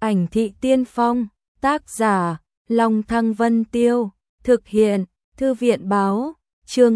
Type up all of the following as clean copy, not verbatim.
Ảnh thị tiên phong, tác giả, Long Thăng Vân Tiêu, thực hiện, Thư viện báo, chương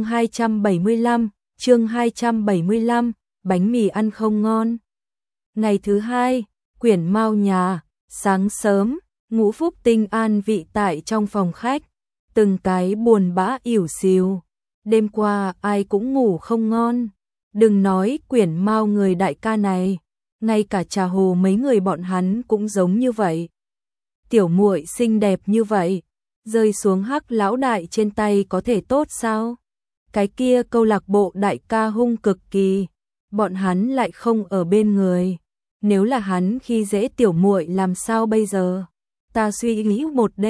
275, bánh mì ăn không ngon. Ngày thứ hai, Quyển Mao nhà, sáng sớm, Ngũ Phúc Tinh an vị tại trong phòng khách, từng cái buồn bã ỉu xìu. Đêm qua ai cũng ngủ không ngon, đừng nói Quyển Mao người đại ca này, ngay cả Trà Hồ mấy người bọn hắn cũng giống như vậy. Tiểu muội xinh đẹp như vậy, rơi xuống Hắc lão đại trên tay có thể tốt sao? Cái kia câu lạc bộ đại ca hung cực kỳ, bọn hắn lại không ở bên người. Nếu là hắn khi dễ tiểu muội làm sao bây giờ? Ta suy nghĩ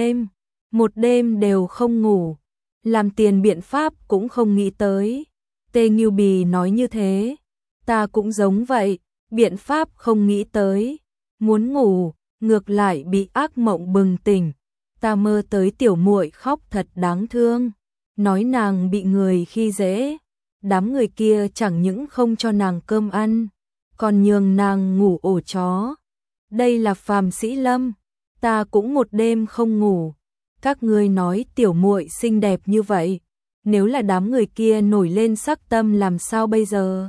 một đêm đều không ngủ, làm tiền biện pháp cũng không nghĩ tới. Tê Nghiêu Bì nói như thế, ta cũng giống vậy, biện pháp không nghĩ tới. Muốn ngủ, ngược lại bị ác mộng bừng tỉnh. Ta mơ tới tiểu muội khóc thật đáng thương, nói nàng bị người khi dễ, đám người kia chẳng những không cho nàng cơm ăn, còn nhường nàng ngủ ổ chó. Đây là phàm sĩ lâm, ta cũng một đêm không ngủ. Các ngươi nói tiểu muội xinh đẹp như vậy, nếu là đám người kia nổi lên sắc tâm làm sao bây giờ?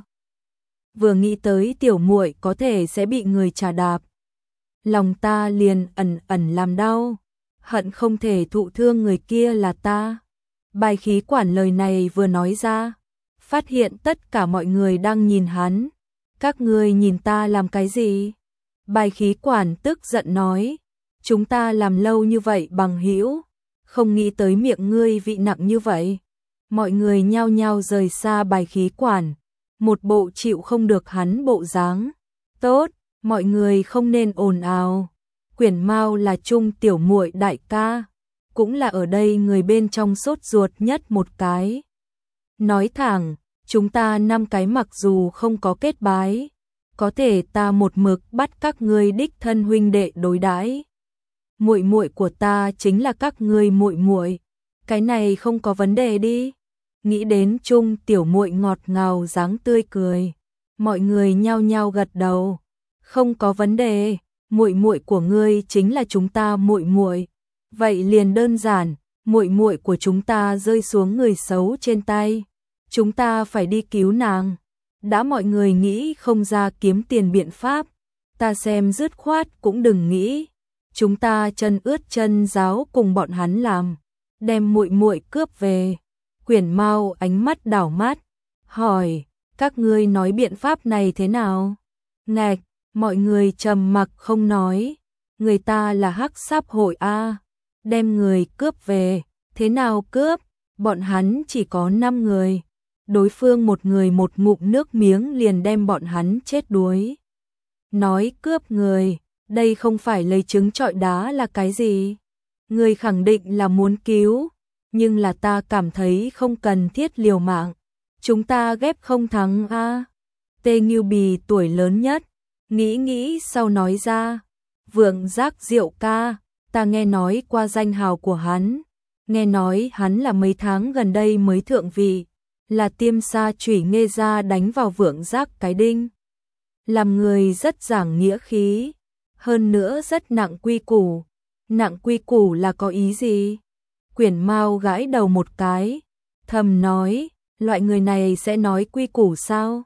Vừa nghĩ tới tiểu muội có thể sẽ bị người trà đạp, lòng ta liền ẩn ẩn làm đau, hận không thể thụ thương người kia là ta. Bài khí quản lời này vừa nói ra, phát hiện tất cả mọi người đang nhìn hắn. Các ngươi nhìn ta làm cái gì? Bài khí quản tức giận nói, chúng ta làm lâu như vậy bằng hữu, không nghĩ tới miệng ngươi vị nặng như vậy. Mọi người nhao nhao rời xa bài khí quản, một bộ chịu không được hắn bộ dáng. Tốt, mọi người không nên ồn ào. Quyển Mao là Trung tiểu muội đại ca, cũng là ở đây người bên trong sốt ruột nhất một cái. Nói thẳng, chúng ta 5 cái mặc dù không có kết bái, có thể ta một mực bắt các ngươi đích thân huynh đệ đối đãi. Muội muội của ta chính là các ngươi muội muội, cái này không có vấn đề đi. Nghĩ đến Trung tiểu muội ngọt ngào dáng tươi cười, mọi người nhao nhao gật đầu. Không có vấn đề, muội muội của ngươi chính là chúng ta muội muội. Vậy liền đơn giản, muội muội của chúng ta rơi xuống người xấu trên tay, chúng ta phải đi cứu nàng. Đã mọi người nghĩ không ra kiếm tiền biện pháp, ta xem dứt khoát cũng đừng nghĩ. Chúng ta chân ướt chân ráo cùng bọn hắn làm, đem muội muội cướp về. Quyển Mao ánh mắt đảo mắt, hỏi, các ngươi nói biện pháp này thế nào? Ngạch, mọi người trầm mặc không nói. Người ta là hắc sáp hội a, đem người cướp về, thế nào cướp? Bọn hắn chỉ có 5 người, đối phương một người một ngụm nước miếng liền đem bọn hắn chết đuối. Nói cướp người, đây không phải lấy trứng trọi đá là cái gì? Người khẳng định là muốn cứu, nhưng là ta cảm thấy không cần thiết liều mạng. Chúng ta ghép không thắng a. Tê Nghiêu Bì tuổi lớn nhất, nghĩ sau nói ra, Vượng Giác Diệu ca, ta nghe nói qua danh hào của hắn, nghe nói hắn là mấy tháng gần đây mới thượng vị, là Tiêm Sa Chủy Nghê gia đánh vào Vượng Giác cái đinh. Làm người rất giảng nghĩa khí, hơn nữa rất nặng quy củ. Nặng quy củ là có ý gì? Quyển Mao gãi đầu một cái, thầm nói, loại người này sẽ nói quy củ sao?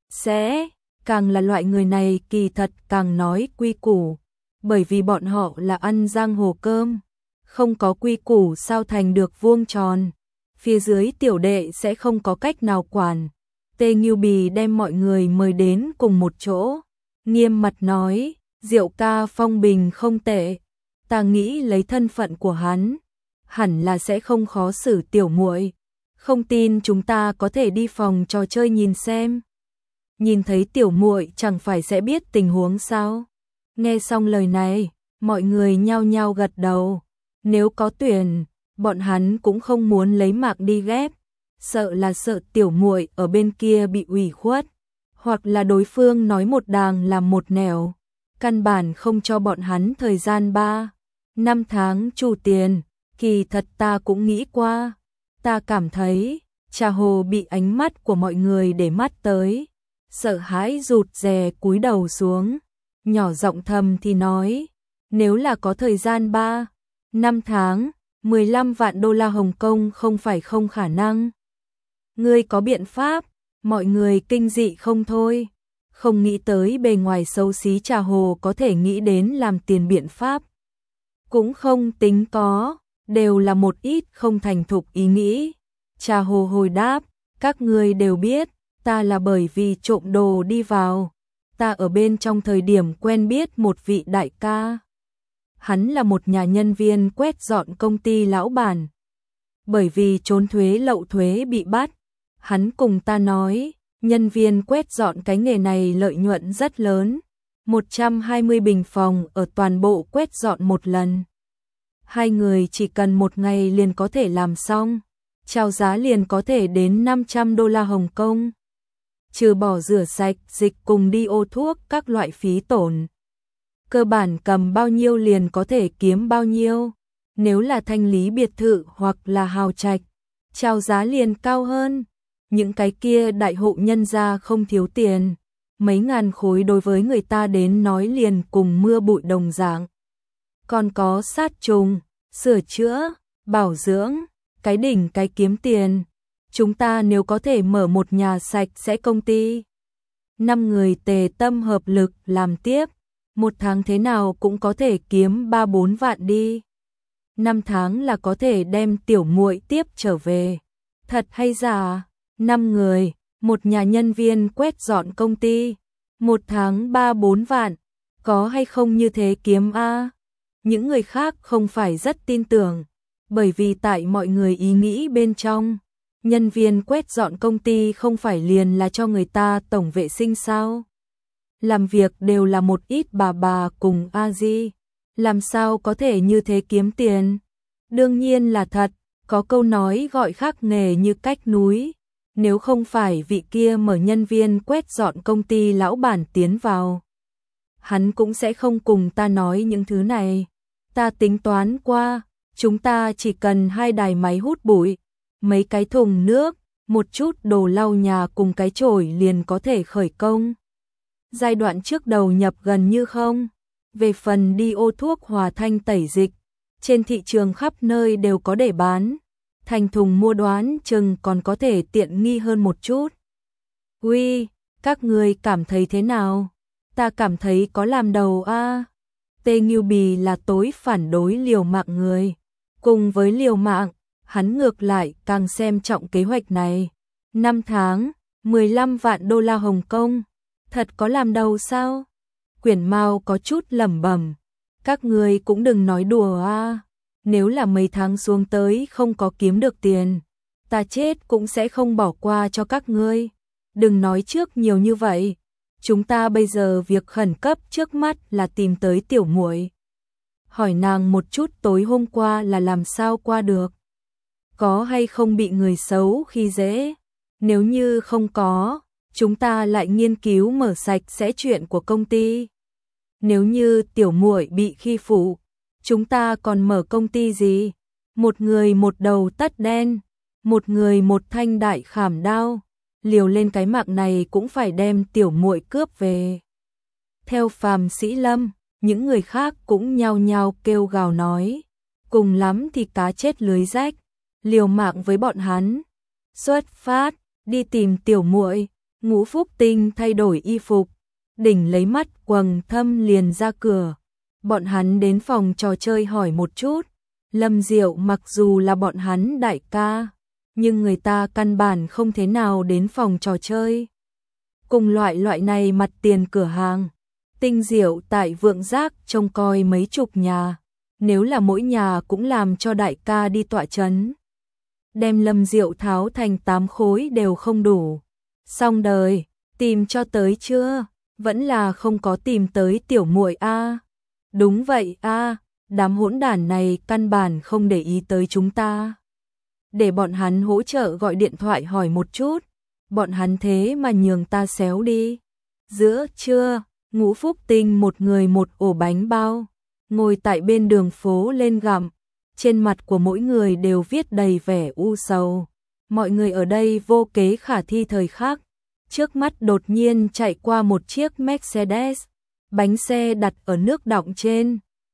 Sẽ, càng là loại người này kỳ thật càng nói quy củ, bởi vì bọn họ là ăn giang hồ cơm, không có quy củ sao thành được vuông tròn, phía dưới tiểu đệ sẽ không có cách nào quản. Tê Nghiêu Bì đem mọi người mời đến cùng một chỗ, nghiêm mặt nói, Diệu ca phong bình không tệ, ta nghĩ lấy thân phận của hắn, hẳn là sẽ không khó xử tiểu muội. Không tin chúng ta có thể đi phòng trò chơi nhìn xem. Nhìn thấy tiểu muội chẳng phải sẽ biết tình huống sao? Nghe xong lời này, mọi người nhao nhao gật đầu. Nếu có tuyển, bọn hắn cũng không muốn lấy mạng đi ghép, sợ là sợ tiểu muội ở bên kia bị ủy khuất, hoặc là đối phương nói một đàng làm một nẻo, căn bản không cho bọn hắn thời gian 3-5 tháng trù tiền. Kỳ thật ta cũng nghĩ qua, ta cảm thấy Trà Hồ bị ánh mắt của mọi người để mắt tới, sợ hãi rụt rè cúi đầu xuống, nhỏ giọng thầm thì nói, Nếu là có thời gian 3, 5 tháng, 15 vạn đô la Hồng Kông không phải không khả năng. Ngươi có biện pháp, mọi người kinh dị không thôi. Không nghĩ tới bề ngoài xấu xí Trà Hồ có thể nghĩ đến làm tiền biện pháp. Cũng không tính có, đều là một ít không thành thục ý nghĩ. Trà Hồ hồi đáp, các ngươi đều biết, ta là bởi vì trộm đồ đi vào. Ta ở bên trong thời điểm quen biết một vị đại ca. Hắn là một nhà nhân viên quét dọn công ty lão bản. Bởi vì trốn thuế lậu thuế bị bắt, hắn cùng ta nói, nhân viên quét dọn cái nghề này lợi nhuận rất lớn. 120 bình phòng ở toàn bộ quét dọn một lần. Hai người chỉ cần một ngày liền có thể làm xong. Chào giá liền có thể đến 500 đô la Hồng Kông. Trừ bỏ rửa sạch, dịch cùng đi ô thuốc các loại phí tổn. Cơ bản cầm bao nhiêu liền có thể kiếm bao nhiêu. Nếu là thanh lý biệt thự hoặc là hào trạch, chào giá liền cao hơn. Những cái kia đại hộ nhân gia không thiếu tiền. Mấy ngàn khối đối với người ta đến nói liền cùng mưa bụi đồng dạng. Còn có sát trùng, sửa chữa, bảo dưỡng, cái đỉnh cái kiếm tiền. Chúng ta nếu có thể mở một nhà sạch sẽ công ty. 5 người tề tâm hợp lực làm tiếp. Một tháng thế nào cũng có thể kiếm 3-4 vạn đi. 5 tháng là có thể đem tiểu muội tiếp trở về. Thật hay giả? 5 người, một nhà nhân viên quét dọn công ty. Một tháng 3-4 vạn. Có hay không như thế kiếm a? Những người khác không phải rất tin tưởng. Bởi vì tại mọi người ý nghĩ bên trong, nhân viên quét dọn công ty không phải liền là cho người ta tổng vệ sinh sao? Làm việc đều là một ít bà cùng a-di, làm sao có thể như thế kiếm tiền? Đương nhiên là thật, có câu nói gọi khác nghề như cách núi. Nếu không phải vị kia mở nhân viên quét dọn công ty lão bản tiến vào, hắn cũng sẽ không cùng ta nói những thứ này. Ta tính toán qua, chúng ta chỉ cần 2 đài máy hút bụi, mấy cái thùng nước, một chút đồ lau nhà cùng cái chổi liền có thể khởi công. Giai đoạn trước đầu nhập gần như không. Về phần đi ô thuốc hòa thanh tẩy dịch, trên thị trường khắp nơi đều có để bán. Thành thùng mua đoán chừng còn có thể tiện nghi hơn một chút. Uy, các người cảm thấy thế nào? Ta cảm thấy có làm đầu a. Tê Nghiêu Bì là tối phản đối liều mạng người. Cùng với liều mạng, hắn ngược lại càng xem trọng kế hoạch này. 5 tháng, 15 vạn đô la Hồng Kông. Thật có làm đầu sao? Quyển Mao có chút lẩm bẩm. Các người cũng đừng nói đùa a. Nếu là mấy tháng xuống tới không có kiếm được tiền, ta chết cũng sẽ không bỏ qua cho các ngươi. Đừng nói trước nhiều như vậy. Chúng ta bây giờ việc khẩn cấp trước mắt là tìm tới tiểu muội. Hỏi nàng một chút tối hôm qua là làm sao qua được. Có hay không bị người xấu khi dễ? Nếu như không có, chúng ta lại nghiên cứu mở sạch sẽ chuyện của công ty. Nếu như tiểu muội bị khi phụ, chúng ta còn mở công ty gì? Một người một đầu tất đen, một người một thanh đại khảm đao, liều lên cái mạng này cũng phải đem tiểu muội cướp về. Theo Phàm Sĩ Lâm, những người khác cũng nhao nhao kêu gào nói, cùng lắm thì cá chết lưới rách, liều mạng với bọn hắn. Xuất phát, đi tìm tiểu muội. Ngũ Phúc Tinh thay đổi y phục, đỉnh lấy mắt quầng thâm liền ra cửa. Bọn hắn đến phòng trò chơi hỏi một chút. Lâm Diệu mặc dù là bọn hắn đại ca, nhưng người ta căn bản không thế nào đến phòng trò chơi. Cùng loại này mặt tiền cửa hàng, Tinh Diệu tại Vượng Giác trông coi mấy chục nhà, nếu là mỗi nhà cũng làm cho đại ca đi tọa chấn. Đem Lâm Diệu tháo thành 8 khối đều không đủ. Xong đời, tìm cho tới chưa? Vẫn là không có tìm tới tiểu muội a. Đúng vậy a, đám hỗn đản này căn bản không để ý tới chúng ta. Để bọn hắn hỗ trợ gọi điện thoại hỏi một chút, bọn hắn thế mà nhường ta xéo đi. Giữa trưa, Ngũ Phúc Tinh một người một ổ bánh bao, ngồi tại bên đường phố lên gặm, trên mặt của mỗi người đều viết đầy vẻ u sầu. Mọi người ở đây vô kế khả thi thời khắc, trước mắt đột nhiên chạy qua một chiếc Mercedes, bánh xe đặt ở nước đọng trên,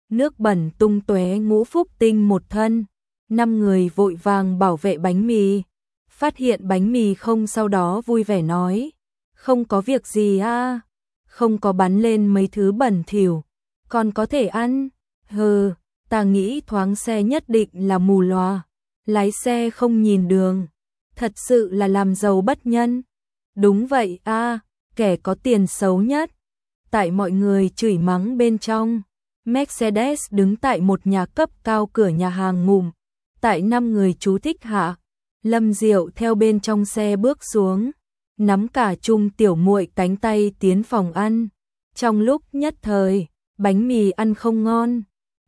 nước bẩn tung tóe, Ngũ Phúc Tinh một thân. 5 người vội vàng bảo vệ bánh mì. Phát hiện bánh mì không, sau đó vui vẻ nói, không có việc gì à, không có bắn lên mấy thứ bẩn thỉu, còn có thể ăn. Hừ, ta nghĩ thoáng xe nhất định là mù lòa, lái xe không nhìn đường, thật sự là làm giàu bất nhân. Đúng vậy à, kẻ có tiền xấu nhất. Tại mọi người chửi mắng bên trong, Mercedes đứng tại một nhà cấp cao cửa nhà hàng ngủm. Tại 5 người chú thích hạ, Lâm Diệu theo bên trong xe bước xuống, nắm cả Chung Tiểu Muội cánh tay tiến phòng ăn. Trong lúc nhất thời, bánh mì ăn không ngon.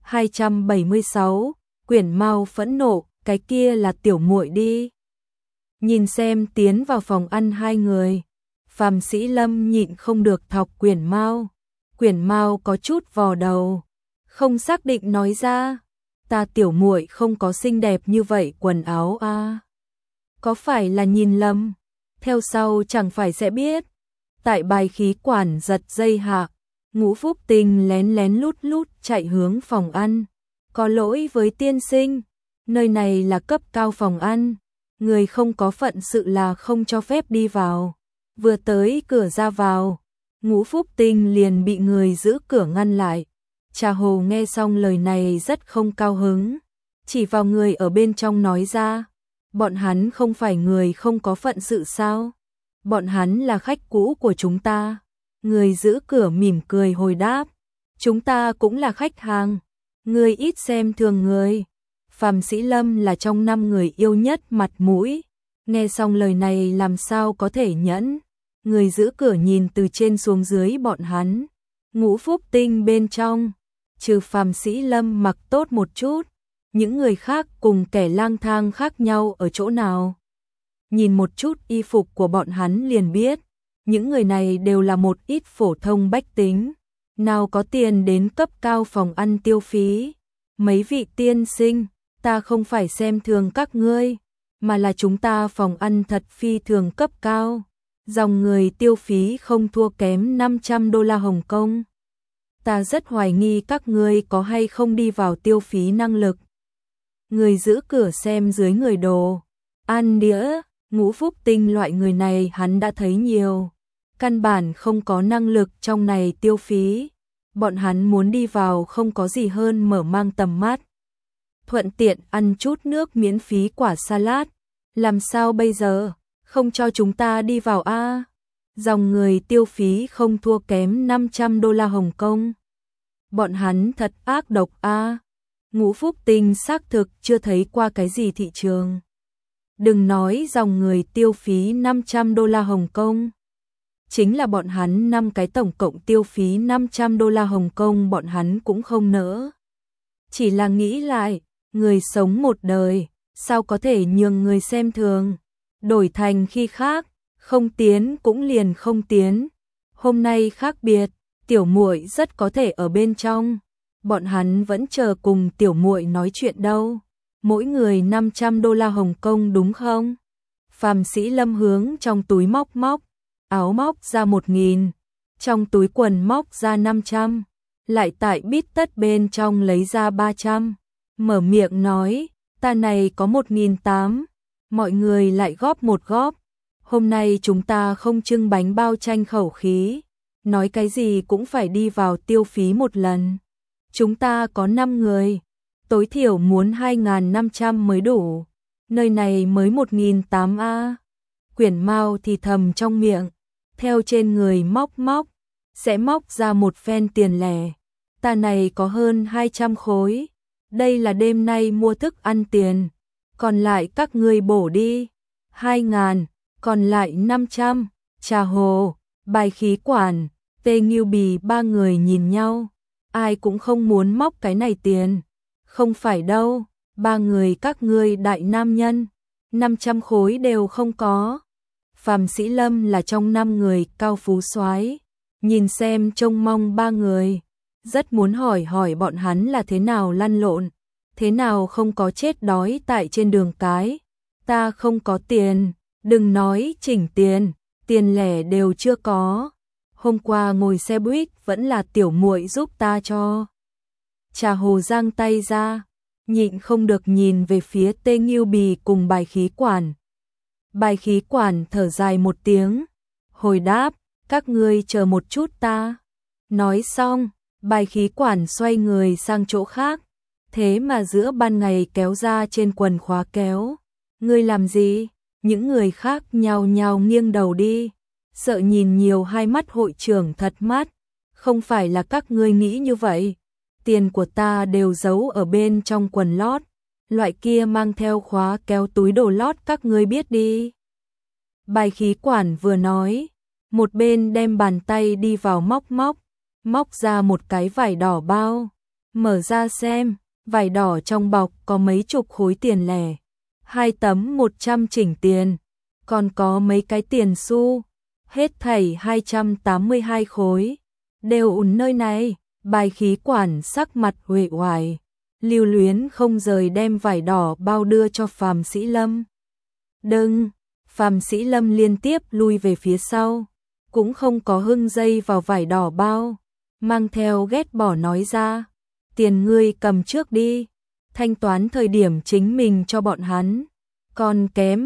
276, Quyển Mao phẫn nộ, cái kia là Tiểu Muội đi. Nhìn xem tiến vào phòng ăn hai người, Phạm Sĩ Lâm nhịn không được thọc Quyển Mao. Quyển Mao có chút vò đầu, không xác định nói ra, ta Tiểu Muội không có xinh đẹp như vậy quần áo à. Có phải là nhìn lầm? Theo sau chẳng phải sẽ biết. Tại bài khí quản giật dây hạ, Ngũ Phúc Tinh lén lén lút lút chạy hướng phòng ăn. Có lỗi với tiên sinh, nơi này là cấp cao phòng ăn, người không có phận sự là không cho phép đi vào. Vừa tới cửa ra vào, Ngũ Phúc Tinh liền bị người giữ cửa ngăn lại. Trà Hồ nghe xong lời này rất không cao hứng, chỉ vào người ở bên trong nói ra, bọn hắn không phải người không có phận sự sao? Bọn hắn là khách cũ của chúng ta. Người giữ cửa mỉm cười hồi đáp, chúng ta cũng là khách hàng, người ít xem thường người. Phạm Sĩ Lâm là trong 5 người yêu nhất mặt mũi, nghe xong lời này làm sao có thể nhẫn. Người giữ cửa nhìn từ trên xuống dưới bọn hắn, Ngũ Phúc Tinh bên trong, trừ Phạm Sĩ Lâm mặc tốt một chút, những người khác cùng kẻ lang thang khác nhau ở chỗ nào. Nhìn một chút y phục của bọn hắn liền biết, những người này đều là một ít phổ thông bách tính, nào có tiền đến cấp cao phòng ăn tiêu phí. Mấy vị tiên sinh, ta không phải xem thường các ngươi, mà là chúng ta phòng ăn thật phi thường cấp cao, dòng người tiêu phí không thua kém $500 Hồng Kông. Ta rất hoài nghi các ngươi có hay không đi vào tiêu phí năng lực. Người giữ cửa xem dưới người đồ ăn đĩa, Ngũ Phúc Tinh loại người này hắn đã thấy nhiều, căn bản không có năng lực trong này tiêu phí. Bọn hắn muốn đi vào không có gì hơn mở mang tầm mắt, thuận tiện ăn chút nước miễn phí quả salad. Làm sao bây giờ, không cho chúng ta đi vào a? Dòng người tiêu phí không thua kém $500 Hồng Kông. Bọn hắn thật ác độc a. Ngũ Phúc Tinh xác thực chưa thấy qua cái gì thị trường. Đừng nói dòng người tiêu phí $500 Hồng Kông. Chính là bọn hắn 5 cái tổng cộng tiêu phí $500 Hồng Kông bọn hắn cũng không nỡ. Chỉ là nghĩ lại, người sống một đời, sao có thể nhường người xem thường, đổi thành khi khác, không tiến cũng liền không tiến. Hôm nay khác biệt, Tiểu Muội rất có thể ở bên trong. Bọn hắn vẫn chờ cùng Tiểu Muội nói chuyện đâu. Mỗi người $500 Hồng Kông đúng không? Phạm Sĩ Lâm hướng trong túi móc áo móc ra 1.000, trong túi quần móc ra 500, lại tại bít tất bên trong lấy ra 300, mở miệng nói, ta này có 1.800, mọi người lại góp một góp. Hôm nay chúng ta không trưng bánh bao tranh khẩu khí, nói cái gì cũng phải đi vào tiêu phí một lần. Chúng ta có 5 người, tối thiểu muốn 2.500 mới đủ, nơi này mới 1.800 a. Quyển Mao thì thầm trong miệng, theo trên người móc, sẽ móc ra một phen tiền lẻ. Ta này có hơn 200 khối, đây là đêm nay mua thức ăn tiền, còn lại các ngươi bổ đi. 2.000, còn lại 500. Trà Hồ, bài khí quản, Tê Nghiêu Bì 3 người nhìn nhau, ai cũng không muốn móc cái này tiền. Không phải đâu, 3 người các ngươi đại nam nhân, 500 khối đều không có. Phạm Sĩ Lâm là trong 5 người cao phú soái, nhìn xem trông mong 3 người, rất muốn hỏi bọn hắn là thế nào lăn lộn, thế nào không có chết đói tại trên đường cái. Ta không có tiền, đừng nói chỉnh tiền, tiền lẻ đều chưa có. Hôm qua ngồi xe buýt vẫn là Tiểu Muội giúp ta cho. Trà Hồ giang tay ra, nhịn không được nhìn về phía Tê Nghiêu Bì cùng bài khí quản. Bài khí quản thở dài một tiếng, hồi đáp, các ngươi chờ một chút ta. Nói xong, bài khí quản xoay người sang chỗ khác, thế mà giữa ban ngày kéo ra trên quần khóa kéo. Ngươi làm gì? Những người khác nhao nhao nghiêng đầu đi, sợ nhìn nhiều hai mắt hội trưởng thật mắt. Không phải là các ngươi nghĩ như vậy, tiền của ta đều giấu ở bên trong quần lót, loại kia mang theo khóa kéo túi đồ lót các ngươi biết đi. Bài khí quản vừa nói, một bên đem bàn tay đi vào móc ra một cái vải đỏ bao, mở ra xem, vải đỏ trong bọc có mấy chục khối tiền lẻ, 2 tấm 100 chỉnh tiền, còn có mấy cái tiền xu, hết thảy 282 khối, đều ùn nơi này. Bài khí quản sắc mặt uể oải, lưu luyến không rời đem vải đỏ bao đưa cho Phàm Sĩ Lâm. Đừng! Phàm Sĩ Lâm liên tiếp lui về phía sau, cũng không có hưng dây vào vải đỏ bao, mang theo ghét bỏ nói ra, tiền ngươi cầm trước đi, thanh toán thời điểm chính mình cho bọn hắn, còn kém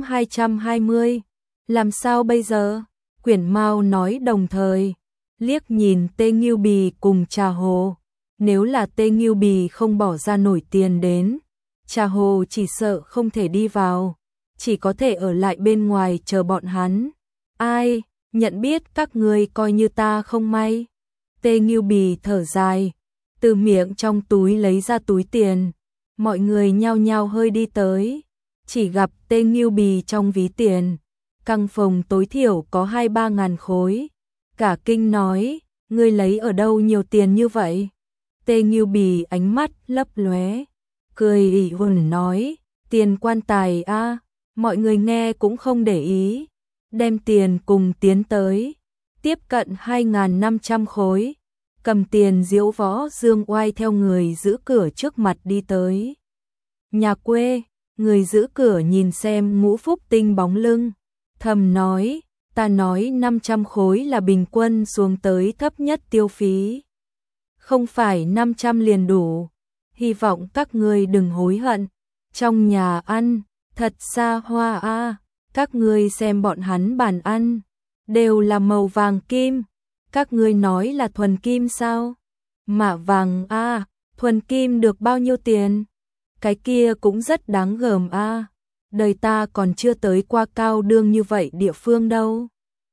220, làm sao bây giờ? Quyển Mao nói đồng thời, liếc nhìn Tê Nghiêu Bì cùng Trà Hồ, nếu là Tê Nghiêu Bì không bỏ ra nổi tiền đến, Trà Hồ chỉ sợ không thể đi vào, chỉ có thể ở lại bên ngoài chờ bọn hắn. Ai, nhận biết các ngươi coi như ta không may. Tê Nghiêu Bì thở dài, từ miệng trong túi lấy ra túi tiền, mọi người nhao nhao hơi đi tới, chỉ gặp Tê Nghiêu Bì trong ví tiền, căng phòng tối thiểu có 2-3 ngàn khối. Cả kinh nói, ngươi lấy ở đâu nhiều tiền như vậy? Tê Nghiêu Bì ánh mắt lấp lóe, cười ỉ hồn nói, tiền quan tài a. Mọi người nghe cũng không để ý, đem tiền cùng tiến tới, tiếp cận 2.500 khối, cầm tiền diễu võ dương oai theo người giữ cửa trước mặt đi tới. Nhà quê, người giữ cửa nhìn xem Ngũ Phúc Tinh bóng lưng, thầm nói, ta nói 500 khối là bình quân xuống tới thấp nhất tiêu phí. Không phải 500 liền đủ, hy vọng các ngươi đừng hối hận. Trong nhà ăn, thật xa hoa a, các ngươi xem bọn hắn bàn ăn, đều là màu vàng kim, các ngươi nói là thuần kim sao? Mạ vàng a, thuần kim được bao nhiêu tiền? Cái kia cũng rất đáng gờm a. Đời ta còn chưa tới qua cao đương như vậy địa phương đâu.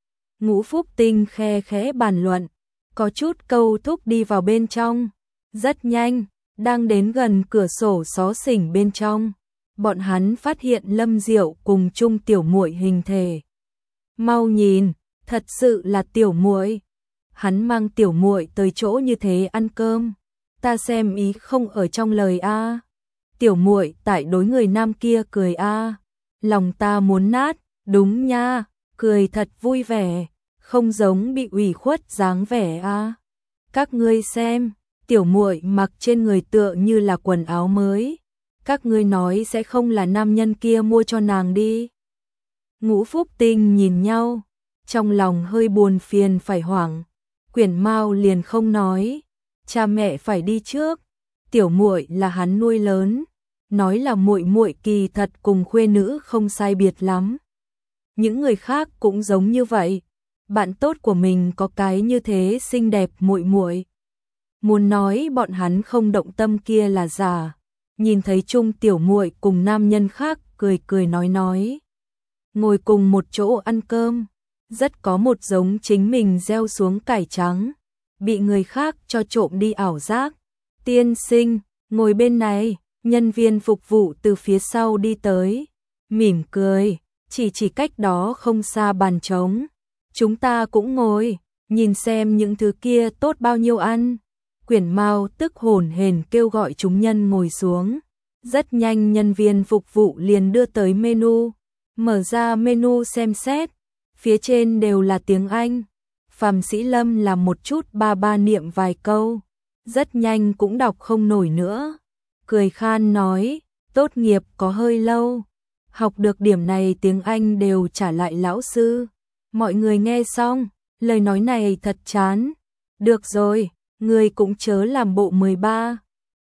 Ngũ Phúc Tinh khe khẽ bàn luận, có chút câu thúc đi vào bên trong. Rất nhanh, đang đến gần cửa sổ xó xỉnh bên trong, bọn hắn phát hiện Lâm Diệu cùng chung tiểu muội hình thể. Mau nhìn, thật sự là tiểu muội. Hắn mang tiểu muội tới chỗ như thế ăn cơm, ta xem ý không ở trong lời a. Tiểu muội tại đối người nam kia cười a, lòng ta muốn nát, đúng nha, cười thật vui vẻ, không giống bị ủy khuất dáng vẻ a. Các ngươi xem, tiểu muội mặc trên người tựa như là quần áo mới, các ngươi nói sẽ không là nam nhân kia mua cho nàng đi. Ngũ Phúc Tinh nhìn nhau, trong lòng hơi buồn phiền phải hoảng. Quyển Mao liền không nói, cha mẹ phải đi trước, tiểu muội là hắn nuôi lớn, nói là muội muội kỳ thật cùng khuê nữ không sai biệt lắm. Những người khác cũng giống như vậy, bạn tốt của mình có cái như thế xinh đẹp muội muội. Muốn nói bọn hắn không động tâm kia là giả, nhìn thấy chung tiểu muội cùng nam nhân khác cười cười nói, ngồi cùng một chỗ ăn cơm, rất có một giống chính mình gieo xuống cải trắng, bị người khác cho trộm đi ảo giác. Tiên sinh, ngồi bên này, nhân viên phục vụ từ phía sau đi tới, mỉm cười, chỉ cách đó không xa bàn trống. Chúng ta cũng ngồi, nhìn xem những thứ kia tốt bao nhiêu ăn. Quyển Mao tức hổn hển kêu gọi chúng nhân ngồi xuống. Rất nhanh nhân viên phục vụ liền đưa tới menu, mở ra menu xem xét, phía trên đều là tiếng Anh. Phàm Sĩ Lâm làm một chút ba niệm vài câu, rất nhanh cũng đọc không nổi nữa. Cười khan nói, tốt nghiệp có hơi lâu, học được điểm này tiếng Anh đều trả lại lão sư. Mọi người nghe xong, lời nói này thật chán. Được rồi, ngươi cũng chớ làm bộ 13.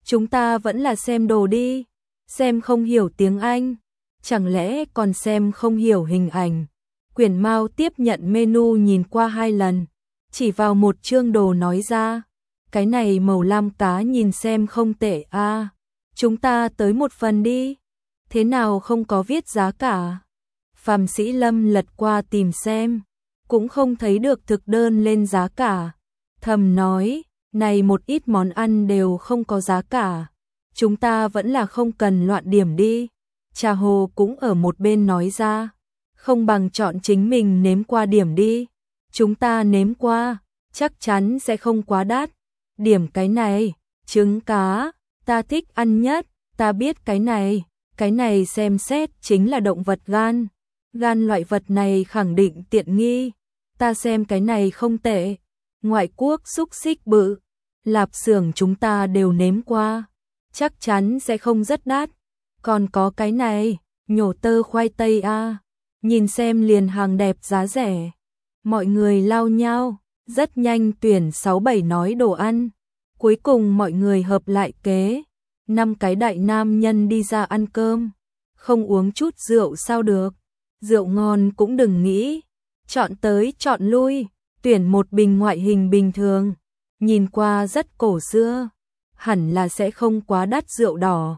chúng ta vẫn là xem đồ đi, xem không hiểu tiếng Anh, chẳng lẽ còn xem không hiểu hình ảnh. Quyển Mao tiếp nhận menu nhìn qua 2 lần, chỉ vào một chương đồ nói ra, cái này màu lam cá nhìn xem không tệ a, chúng ta tới một phần đi, thế nào không có viết giá cả. Phạm Sĩ Lâm lật qua tìm xem, cũng không thấy được thực đơn lên giá cả, thầm nói, này một ít món ăn đều không có giá cả, chúng ta vẫn là không cần loạn điểm đi. Trà Hồ cũng ở một bên nói ra, không bằng chọn chính mình nếm qua điểm đi, chúng ta nếm qua, chắc chắn sẽ không quá đắt. Điểm cái này, trứng cá, ta thích ăn nhất, ta biết cái này xem xét chính là động vật gan, gan loại vật này khẳng định tiện nghi, ta xem cái này không tệ, ngoại quốc xúc xích bự, lạp xưởng chúng ta đều nếm qua, chắc chắn sẽ không rất đắt, còn có cái này, nhổ tơ khoai tây a, nhìn xem liền hàng đẹp giá rẻ. Mọi người lao nhau, rất nhanh tuyển 6-7 nói đồ ăn. Cuối cùng mọi người hợp lại kế, 5 cái đại nam nhân đi ra ăn cơm, không uống chút rượu sao được, rượu ngon cũng đừng nghĩ, chọn tới chọn lui, tuyển một bình ngoại hình bình thường, nhìn qua rất cổ xưa, hẳn là sẽ không quá đắt rượu đỏ.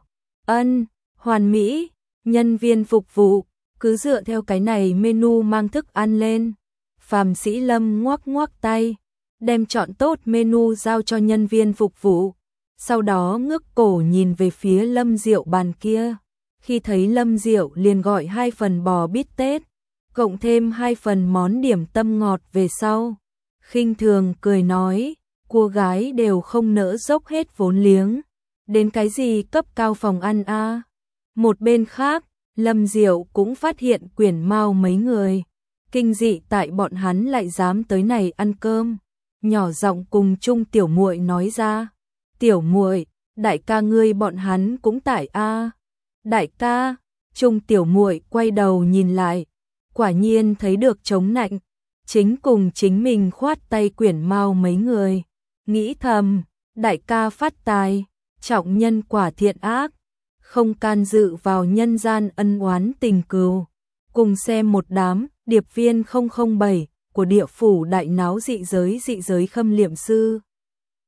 Hoàn mỹ, nhân viên phục vụ, cứ dựa theo cái này menu mang thức ăn lên. Phạm Sĩ Lâm ngoắc ngoắc tay, đem chọn tốt menu giao cho nhân viên phục vụ, sau đó ngước cổ nhìn về phía Lâm Diệu bàn kia. Khi thấy Lâm Diệu liền gọi 2 phần bò bít tết, cộng thêm 2 phần món điểm tâm ngọt về sau. Khinh thường cười nói, cô gái đều không nỡ dốc hết vốn liếng, đến cái gì cấp cao phòng ăn a. Một bên khác, Lâm Diệu cũng phát hiện Quyển Mao mấy người, kinh dị tại bọn hắn lại dám tới này ăn cơm, nhỏ giọng cùng Trung tiểu muội nói ra, "Tiểu muội, đại ca ngươi bọn hắn cũng tại a." "Đại ca?" Trung tiểu muội quay đầu nhìn lại, quả nhiên thấy được chống nạnh, chính cùng chính mình khoát tay Quyển Mao mấy người, nghĩ thầm, đại ca phát tài, trọng nhân quả thiện ác, không can dự vào nhân gian ân oán tình cừu. Cùng xem một đám điệp viên 007 của địa phủ đại náo dị giới khâm liệm sư.